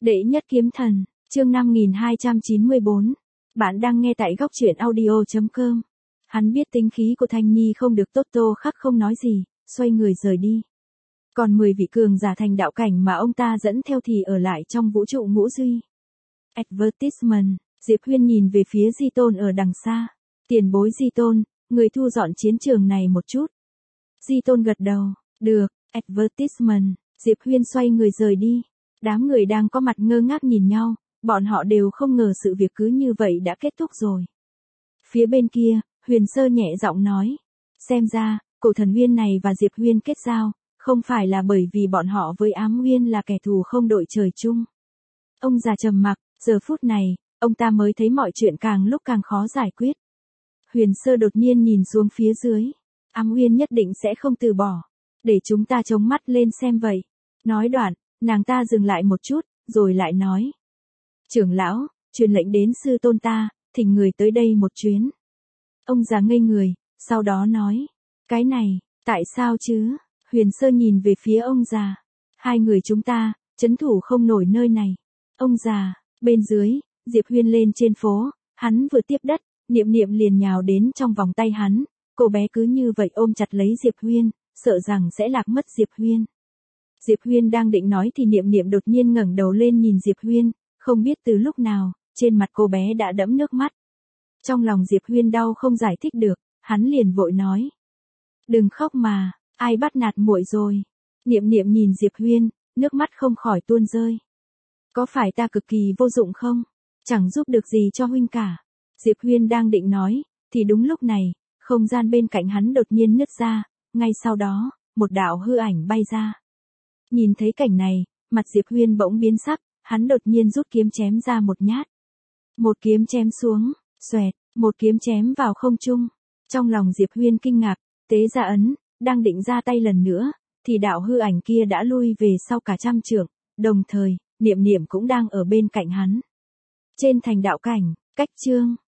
Đệ nhất kiếm thần, chương 5294. Bạn đang nghe tại góc truyện audio.com. Hắn biết tính khí của Thanh Nhi không được tốt, Tô Khắc không nói gì, xoay người rời đi. Còn 10 vị cường giả thành đạo cảnh mà ông ta dẫn theo thì ở lại trong vũ trụ ngũ duy. Advertisement, Diệp Huyên nhìn về phía Di Tôn ở đằng xa. Tiền bối Di Tôn, người thu dọn chiến trường này một chút. Di Tôn gật đầu, được. Advertisement, Diệp Huyên xoay người rời đi. Đám người đang có mặt ngơ ngác nhìn nhau, bọn họ đều không ngờ sự việc cứ như vậy đã kết thúc rồi. Phía bên kia, Huyền Sơ nhẹ giọng nói, xem ra, cổ thần Huyên này và Diệp Huyên kết giao, không phải là bởi vì bọn họ với Ám Huyên là kẻ thù không đội trời chung. Ông già trầm mặc, giờ phút này, ông ta mới thấy mọi chuyện càng lúc càng khó giải quyết. Huyền Sơ đột nhiên nhìn xuống phía dưới, Ám Huyên nhất định sẽ không từ bỏ, để chúng ta chống mắt lên xem vậy. Nói đoạn, nàng ta dừng lại một chút, rồi lại nói. Trưởng lão, truyền lệnh đến sư tôn ta, thỉnh người tới đây một chuyến. Ông già ngây người, sau đó nói. Cái này, tại sao chứ? Huyền Sơ nhìn về phía ông già. Hai người chúng ta, trấn thủ không nổi nơi này. Ông già, bên dưới, Diệp Huyên lên trên phố, hắn vừa tiếp đất, Niệm Niệm liền nhào đến trong vòng tay hắn. Cô bé cứ như vậy ôm chặt lấy Diệp Huyên, sợ rằng sẽ lạc mất Diệp Huyên. Diệp Huyên đang định nói thì Niệm Niệm đột nhiên ngẩng đầu lên nhìn Diệp Huyên, không biết từ lúc nào, trên mặt cô bé đã đẫm nước mắt. Trong lòng Diệp Huyên đau không giải thích được, hắn liền vội nói. Đừng khóc mà, ai bắt nạt muội rồi. Niệm Niệm nhìn Diệp Huyên, nước mắt không khỏi tuôn rơi. Có phải ta cực kỳ vô dụng không? Chẳng giúp được gì cho huynh cả. Diệp Huyên đang định nói, thì đúng lúc này, không gian bên cạnh hắn đột nhiên nứt ra, ngay sau đó, một đạo hư ảnh bay ra. Nhìn thấy cảnh này, mặt Diệp Huyên bỗng biến sắc, hắn đột nhiên rút kiếm chém ra một nhát. Một kiếm chém xuống, xoẹt, một kiếm chém vào không trung. Trong lòng Diệp Huyên kinh ngạc, tế ra ấn, đang định ra tay lần nữa, thì đạo hư ảnh kia đã lui về sau cả trăm trượng, đồng thời, Niệm Niệm cũng đang ở bên cạnh hắn. Trên thành đạo cảnh, cách chương.